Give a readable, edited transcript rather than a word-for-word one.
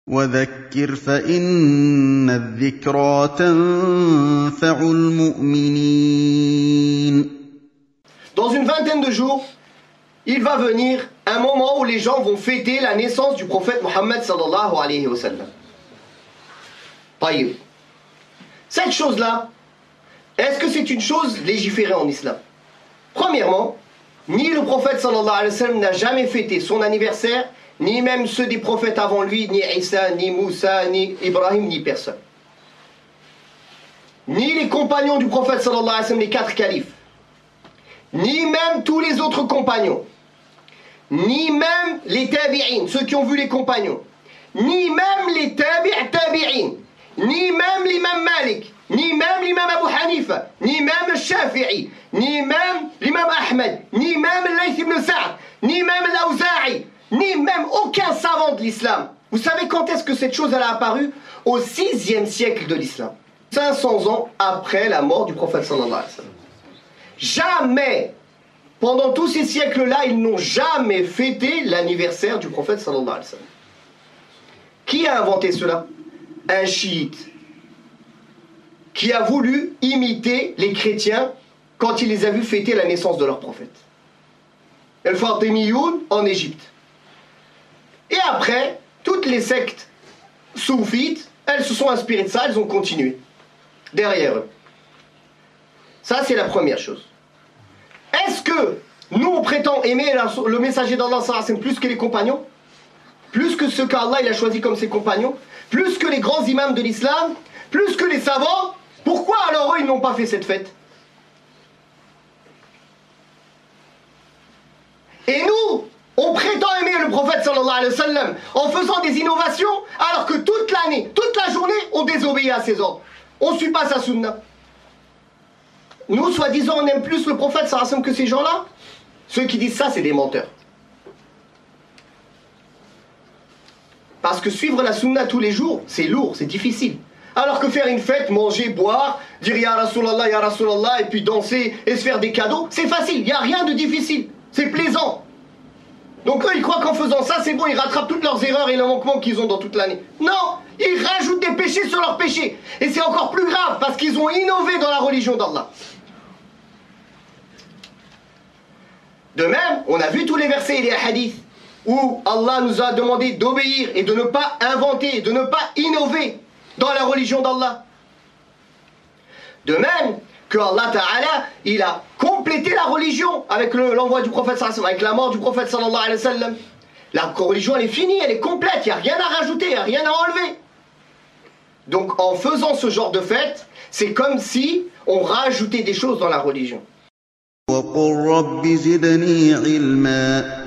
وذكر فإن الذكرى تنفع المؤمنين. Dans une vingtaine de jours, il va venir un moment où les gens vont fêter la naissance du prophète Mohammed sallallahu alayhi wa sallam. Taïb. Cette chose-là, est-ce que c'est une chose légiférée en islam? Premièrement, ni le prophète sallallahu alayhi wa sallam n'a jamais fêté son anniversaire, ni même ceux des prophètes avant lui, ni Isa, ni Moussa, ni Ibrahim, ni personne. Ni les compagnons du prophète sallallahu alayhi wa sallam, les 4 califes, ni même tous les autres compagnons, ni même les tabi'in, ceux qui ont vu les compagnons, ni même les tabi'in, ni même l'imam Malik, ni même l'imam Abu Hanifa, ni même Shafi'i, ni même l'imam Ahmed, ni même Layth ibn Sa'd, ni même l'Awza'i, ni même aucun savant de l'islam. Vous savez quand est-ce que cette chose elle a apparu? Au 6e siècle de l'islam. 500 ans après la mort du prophète sallallahu alayhi wa sallam. Jamais, pendant tous ces siècles-là, ils n'ont jamais fêté l'anniversaire du prophète sallallahu alayhi wa sallam. Qui a inventé cela? Un chiite qui a voulu imiter les chrétiens quand il les a vus fêter la naissance de leur prophète. El-Fatimiyoun en Égypte. Et après, toutes les sectes soufites, elles se sont inspirées de ça, elles ont continué derrière eux. Ça, c'est la première chose. Est-ce que nous, on prétend aimer le messager d'Allah plus que les compagnons? Plus que ceux qu'Allah il a choisi comme ses compagnons? Plus que les grands imams de l'islam? Plus que les savants? Pourquoi alors eux, ils n'ont pas fait cette fête? Et nous, on prétend aimer le prophète sallallahu alayhi wa sallam en faisant des innovations alors que toute l'année, toute la journée, on désobéit à ses ordres. On ne suit pas sa sunna. Nous, soi-disant, on aime plus le prophète sallallahu alayhi wa sallam que ces gens-là. Ceux qui disent ça, c'est des menteurs. Parce que suivre la sunna tous les jours, c'est lourd, c'est difficile. Alors que faire une fête, manger, boire, dire Ya Rasulallah, et puis danser et se faire des cadeaux, c'est facile, il n'y a rien de difficile. C'est plaisant. Donc eux, ils croient qu'en faisant ça, c'est bon, ils rattrapent toutes leurs erreurs et les manquements qu'ils ont dans toute l'année. Non, ils rajoutent des péchés sur leurs péchés. Et c'est encore plus grave, parce qu'ils ont innové dans la religion d'Allah. De même, on a vu tous les versets et les hadiths où Allah nous a demandé d'obéir et de ne pas inventer, de ne pas innover dans la religion d'Allah. De même que Allah Ta'ala, il a complété la religion avec l'envoi du prophète sallallahu alayhi wa sallam, avec la mort du prophète sallallahu alayhi wa sallam. La religion, elle est finie, elle est complète, il n'y a rien à rajouter, il n'y a rien à enlever. Donc en faisant ce genre de fête, c'est comme si on rajoutait des choses dans la religion. وقل رب زدني علما